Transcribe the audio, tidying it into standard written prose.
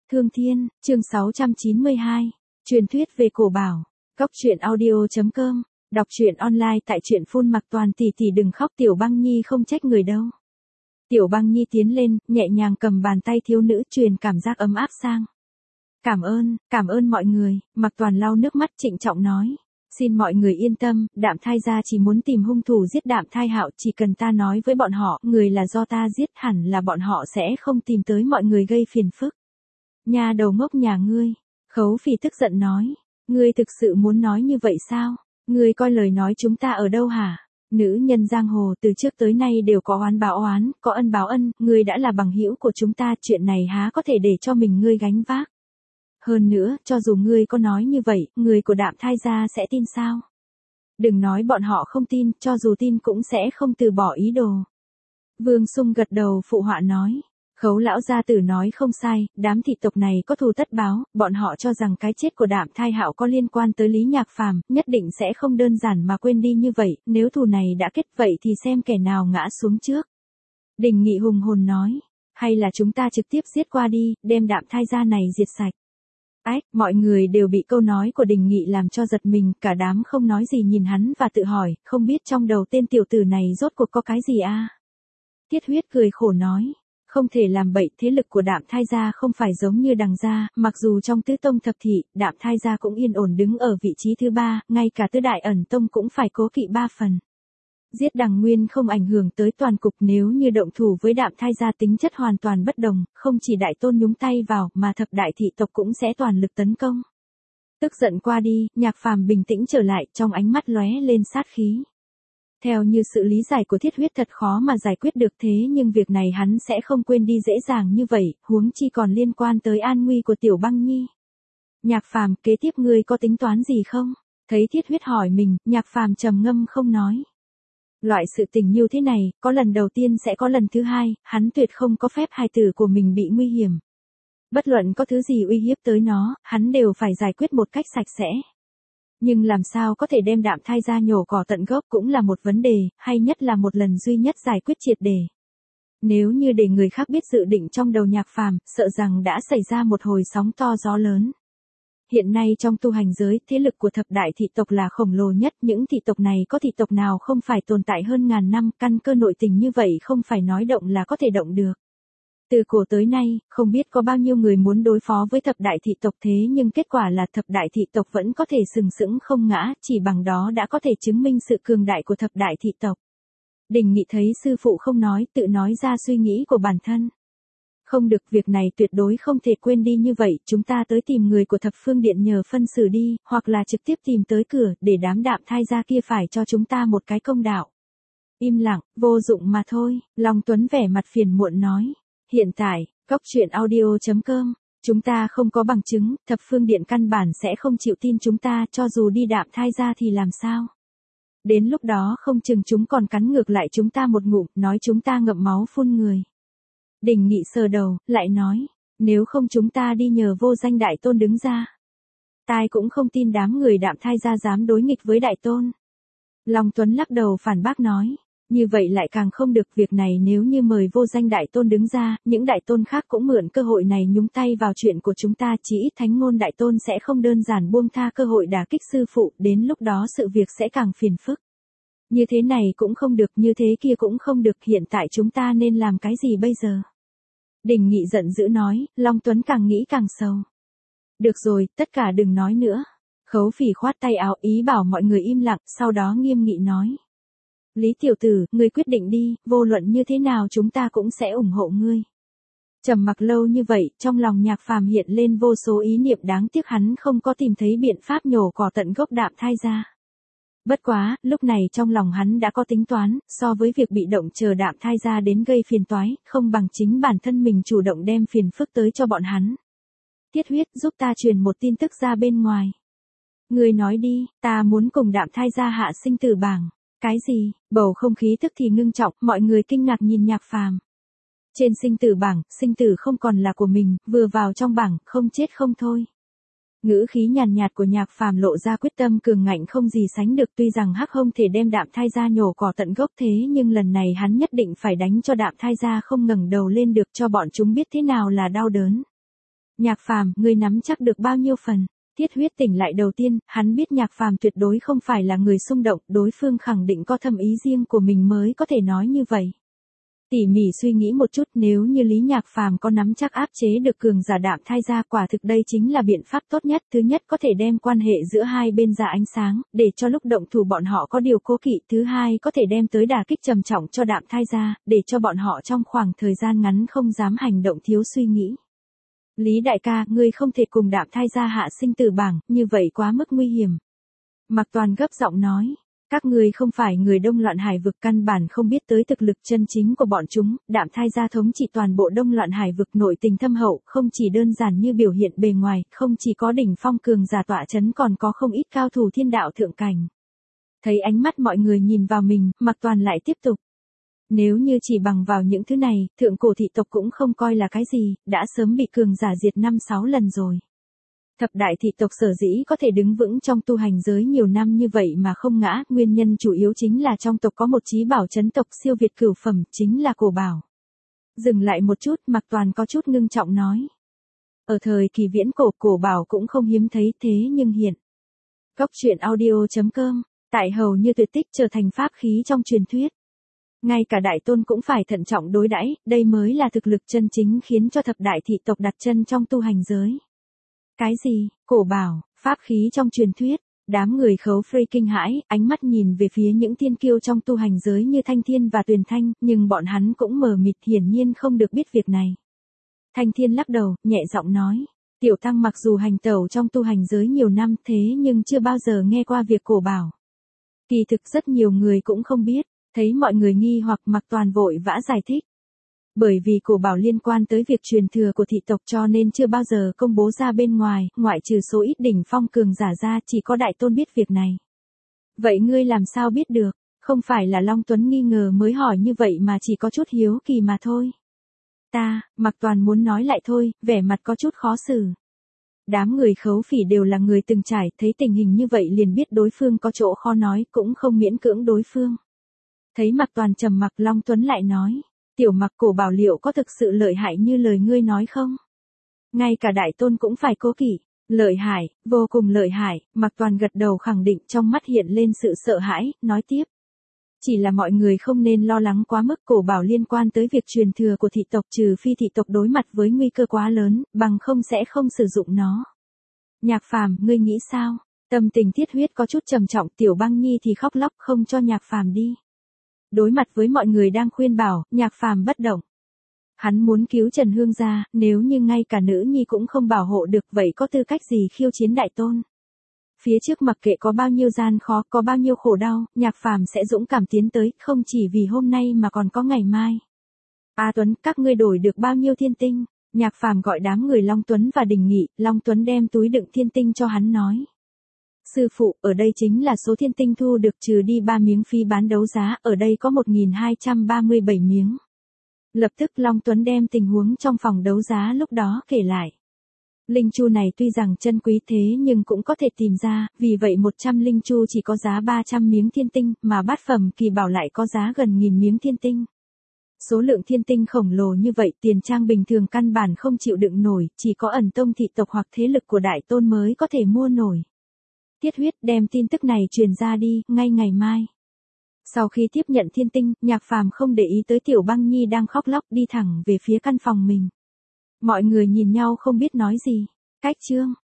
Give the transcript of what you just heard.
Thương Thiên, chương 692. Truyền thuyết về cổ bảo. Cóc truyện audio.com. Đọc truyện online tại truyện phun mặc toàn. Tỷ tỷ đừng khóc, Tiểu Băng Nhi không trách người đâu. Tiểu Băng Nhi tiến lên, nhẹ nhàng cầm bàn tay thiếu nữ, truyền cảm giác ấm áp sang. Cảm ơn mọi người. Mặc Toàn lau nước mắt, trịnh trọng nói. Xin mọi người yên tâm, Đạm Thai gia chỉ muốn tìm hung thủ giết Đạm Thai Hạo, chỉ cần ta nói với bọn họ, người là do ta giết, hẳn là bọn họ sẽ không tìm tới mọi người gây phiền phức. Nha đầu ngốc nhà ngươi. Khấu Phỉ tức giận nói. Ngươi thực sự muốn nói như vậy sao? Ngươi coi lời nói chúng ta ở đâu hả? Nữ nhân giang hồ từ trước tới nay đều có oán báo oán, có ân báo ân, ngươi đã là bằng hữu của chúng ta, chuyện này há có thể để cho mình ngươi gánh vác. Hơn nữa, cho dù ngươi có nói như vậy, người của Đạm Thai gia sẽ tin sao? Đừng nói bọn họ không tin, cho dù tin cũng sẽ không từ bỏ ý đồ. Vương Sung gật đầu phụ họa nói. Khấu lão gia tử nói không sai, đám thị tộc này có thù tất báo, bọn họ cho rằng cái chết của Đạm Thai Hạo có liên quan tới Lý Nhạc Phàm, nhất định sẽ không đơn giản mà quên đi như vậy, nếu thù này đã kết vậy thì xem kẻ nào ngã xuống trước. Đình Nghị hùng hồn nói, hay là chúng ta trực tiếp giết qua đi, đem Đạm Thai gia này diệt sạch. Ách, mọi người đều bị câu nói của Đình Nghị làm cho giật mình, cả đám không nói gì nhìn hắn và tự hỏi, không biết trong đầu tên tiểu tử này rốt cuộc có cái gì a? Tiết Huyết cười khổ nói. Không thể làm bậy, thế lực của Đạm Thai gia không phải giống như Đằng gia, mặc dù trong tứ tông thập thị, Đạm Thai gia cũng yên ổn đứng ở vị trí thứ 3, ngay cả tứ đại ẩn tông cũng phải cố kỵ 3 phần. Giết Đằng Nguyên không ảnh hưởng tới toàn cục, nếu như động thủ với Đạm Thai gia tính chất hoàn toàn bất đồng, không chỉ đại tôn nhúng tay vào, mà thập đại thị tộc cũng sẽ toàn lực tấn công. Tức giận qua đi, Nhạc Phàm bình tĩnh trở lại, trong ánh mắt lóe lên sát khí. Theo như sự lý giải của Thiết Huyết thật khó mà giải quyết được, thế nhưng việc này hắn sẽ không quên đi dễ dàng như vậy, huống chi còn liên quan tới an nguy của Tiểu Băng Nhi. Nhạc Phàm, kế tiếp ngươi có tính toán gì không? Thấy Thiết Huyết hỏi mình, Nhạc Phàm trầm ngâm không nói. Loại sự tình như thế này, có lần đầu tiên sẽ có lần thứ hai, hắn tuyệt không có phép hài tử của mình bị nguy hiểm. Bất luận có thứ gì uy hiếp tới nó, hắn đều phải giải quyết một cách sạch sẽ. Nhưng làm sao có thể đem Đạm Thai gia nhổ cỏ tận gốc cũng là một vấn đề, hay nhất là một lần duy nhất giải quyết triệt để. Nếu như để người khác biết dự định trong đầu Nhạc Phàm, sợ rằng đã xảy ra một hồi sóng to gió lớn. Hiện nay trong tu hành giới, thế lực của thập đại thị tộc là khổng lồ nhất, những thị tộc này có thị tộc nào không phải tồn tại hơn ngàn năm, căn cơ nội tình như vậy không phải nói động là có thể động được. Từ cổ tới nay, không biết có bao nhiêu người muốn đối phó với thập đại thị tộc, thế nhưng kết quả là thập đại thị tộc vẫn có thể sừng sững không ngã, chỉ bằng đó đã có thể chứng minh sự cường đại của thập đại thị tộc. Đình Nghị thấy sư phụ không nói, tự nói ra suy nghĩ của bản thân. Không được, việc này tuyệt đối không thể quên đi như vậy, chúng ta tới tìm người của Thập Phương Điện nhờ phân xử đi, hoặc là trực tiếp tìm tới cửa, để đám Đạm Thai gia kia phải cho chúng ta một cái công đạo. Im lặng, vô dụng mà thôi, Long Tuấn vẻ mặt phiền muộn nói. Hiện tại, Cóc truyện audio.com, chúng ta không có bằng chứng, Thập Phương Điện căn bản sẽ không chịu tin chúng ta, cho dù đi Đạm Thai gia thì làm sao? Đến lúc đó không chừng chúng còn cắn ngược lại chúng ta một ngụm, nói chúng ta ngậm máu phun người. Đình Nghị sờ đầu, lại nói, nếu không chúng ta đi nhờ Vô Danh đại tôn đứng ra. Tai cũng không tin đám người Đạm Thai gia dám đối nghịch với đại tôn. Long Tuấn lắc đầu phản bác nói. Như vậy lại càng không được, việc này nếu như mời Vô Danh đại tôn đứng ra, những đại tôn khác cũng mượn cơ hội này nhúng tay vào chuyện của chúng ta, chỉ ít Thánh Ngôn đại tôn sẽ không đơn giản buông tha cơ hội đả kích sư phụ, đến lúc đó sự việc sẽ càng phiền phức. Như thế này cũng không được, như thế kia cũng không được, hiện tại chúng ta nên làm cái gì bây giờ? Đình Nghị giận dữ nói, Long Tuấn càng nghĩ càng sầu. Được rồi, tất cả đừng nói nữa. Khấu Phỉ khoát tay áo ý bảo mọi người im lặng, sau đó nghiêm nghị nói. Lý tiểu tử, ngươi quyết định đi, vô luận như thế nào chúng ta cũng sẽ ủng hộ ngươi. Trầm mặc lâu như vậy, trong lòng Nhạc Phàm hiện lên vô số ý niệm, đáng tiếc hắn không có tìm thấy biện pháp nhổ cỏ tận gốc Đạm Thai gia. Bất quá, lúc này trong lòng hắn đã có tính toán, so với việc bị động chờ Đạm Thai gia đến gây phiền toái, không bằng chính bản thân mình chủ động đem phiền phức tới cho bọn hắn. Tiết Huyết, giúp ta truyền một tin tức ra bên ngoài. Ngươi nói đi, ta muốn cùng Đạm Thai gia hạ sinh tử bảng. Cái gì? Bầu không khí tức thì ngưng trọng, mọi người kinh ngạc nhìn Nhạc Phàm. Trên sinh tử bảng, sinh tử không còn là của mình, vừa vào trong bảng, không chết không thôi. Ngữ khí nhàn nhạt của Nhạc Phàm lộ ra quyết tâm cường ngạnh không gì sánh được, tuy rằng Hắc không thể đem Đạm Thai gia nhổ cỏ tận gốc, thế nhưng lần này hắn nhất định phải đánh cho Đạm Thai gia không ngẩng đầu lên được, cho bọn chúng biết thế nào là đau đớn. Nhạc Phàm, ngươi nắm chắc được bao nhiêu phần? Thiết Huyết tỉnh lại đầu tiên, hắn biết Nhạc Phàm tuyệt đối không phải là người xung động, đối phương khẳng định có thâm ý riêng của mình mới có thể nói như vậy. Tỉ mỉ suy nghĩ một chút, nếu như Lý Nhạc Phàm có nắm chắc áp chế được cường giả Đạm Thai gia, quả thực đây chính là biện pháp tốt nhất. Thứ nhất có thể đem quan hệ giữa hai bên ra ánh sáng, để cho lúc động thủ bọn họ có điều cố kỵ. Thứ hai có thể đem tới đả kích trầm trọng cho Đạm Thai gia, để cho bọn họ trong khoảng thời gian ngắn không dám hành động thiếu suy nghĩ. Lý đại ca, ngươi không thể cùng Đạm Thai gia hạ sinh tử bảng, như vậy quá mức nguy hiểm. Mạc Toàn gấp giọng nói. Các ngươi không phải người Đông Loạn Hải vực, căn bản không biết tới thực lực chân chính của bọn chúng. Đạm Thai gia thống trị toàn bộ Đông Loạn Hải vực, nội tình thâm hậu, không chỉ đơn giản như biểu hiện bề ngoài, không chỉ có đỉnh phong cường giả tọa chấn, còn có không ít cao thủ thiên đạo thượng cảnh. Thấy ánh mắt mọi người nhìn vào mình, Mạc Toàn lại tiếp tục. Nếu như chỉ bằng vào những thứ này, thượng cổ thị tộc cũng không coi là cái gì, đã sớm bị cường giả diệt 5-6 lần rồi. Thập đại thị tộc sở dĩ có thể đứng vững trong tu hành giới nhiều năm như vậy mà không ngã, nguyên nhân chủ yếu chính là trong tộc có một chí bảo chấn tộc siêu việt cửu phẩm, chính là cổ bảo. Dừng lại một chút, Mạc Toàn có chút ngưng trọng nói. Ở thời kỳ viễn cổ, cổ bảo cũng không hiếm thấy, thế nhưng hiện. Cốc truyện audio.com, tại hầu như tuyệt tích trở thành pháp khí trong truyền thuyết. Ngay cả đại tôn cũng phải thận trọng đối đãi, đây mới là thực lực chân chính khiến cho thập đại thị tộc đặt chân trong tu hành giới. Cái gì, cổ bảo, pháp khí trong truyền thuyết, đám người khấu phây kinh hãi, ánh mắt nhìn về phía những thiên kiêu trong tu hành giới như Thanh Thiên và Tuyền Thanh, nhưng bọn hắn cũng mờ mịt, hiển nhiên không được biết việc này. Thanh Thiên lắc đầu, nhẹ giọng nói, tiểu tăng mặc dù hành tẩu trong tu hành giới nhiều năm thế nhưng chưa bao giờ nghe qua việc cổ bảo. Kỳ thực rất nhiều người cũng không biết, thấy mọi người nghi hoặc Mạc Toàn vội vã giải thích. Bởi vì cổ bảo liên quan tới việc truyền thừa của thị tộc cho nên chưa bao giờ công bố ra bên ngoài, ngoại trừ số ít đỉnh phong cường giả ra, chỉ có đại tôn biết việc này. Vậy ngươi làm sao biết được? Không phải là Long Tuấn nghi ngờ mới hỏi như vậy mà chỉ có chút hiếu kỳ mà thôi. Mạc Toàn muốn nói lại thôi, vẻ mặt có chút khó xử. Đám người khấu phỉ đều là người từng trải, thấy tình hình như vậy liền biết đối phương có chỗ khó nói, cũng không miễn cưỡng đối phương. Thấy Mạc Toàn trầm mặc, Long Tuấn lại nói. Tiểu Mặc, cổ bảo liệu có thực sự lợi hại như lời ngươi nói không? Ngay cả đại tôn cũng phải cố kỵ. Lợi hại, vô cùng lợi hại, Mạc Toàn gật đầu khẳng định, trong mắt hiện lên sự sợ hãi, nói tiếp. Chỉ là mọi người không nên lo lắng quá mức, cổ bảo liên quan tới việc truyền thừa của thị tộc, trừ phi thị tộc đối mặt với nguy cơ quá lớn, bằng không sẽ không sử dụng nó. Nhạc Phàm, ngươi nghĩ sao? Tâm tình Thiết Huyết có chút trầm trọng, Tiểu Băng Nhi thì khóc lóc không cho Nhạc Phàm đi. Đối mặt với mọi người đang khuyên bảo, Nhạc Phàm bất động. Hắn muốn cứu Trần Hương gia, nếu như ngay cả nữ nhi cũng không bảo hộ được, vậy có tư cách gì khiêu chiến đại tôn? Phía trước mặc kệ có bao nhiêu gian khó, có bao nhiêu khổ đau, Nhạc Phàm sẽ dũng cảm tiến tới, không chỉ vì hôm nay mà còn có ngày mai. Tuấn, các ngươi đổi được bao nhiêu thiên tinh? Nhạc Phàm gọi đám người Long Tuấn và Đình Nghị, Long Tuấn đem túi đựng thiên tinh cho hắn nói. Sư phụ, ở đây chính là số thiên tinh thu được trừ đi 3 miếng phí bán đấu giá, ở đây có 1237 miếng. Lập tức Long Tuấn đem tình huống trong phòng đấu giá lúc đó kể lại. Linh chu này tuy rằng chân quý thế nhưng cũng có thể tìm ra, vì vậy 100 linh chu chỉ có giá 300 miếng thiên tinh, mà bát phẩm kỳ bảo lại có giá gần 1000 miếng thiên tinh. Số lượng thiên tinh khổng lồ như vậy, tiền trang bình thường căn bản không chịu đựng nổi, chỉ có ẩn tông thị tộc hoặc thế lực của đại tôn mới có thể mua nổi. Thiết Huyết, đem tin tức này truyền ra đi, ngay ngày mai. Sau khi tiếp nhận thiên tinh, Nhạc Phàm không để ý tới Tiểu Băng Nhi đang khóc lóc, đi thẳng về phía căn phòng mình. Mọi người nhìn nhau không biết nói gì. Cách chương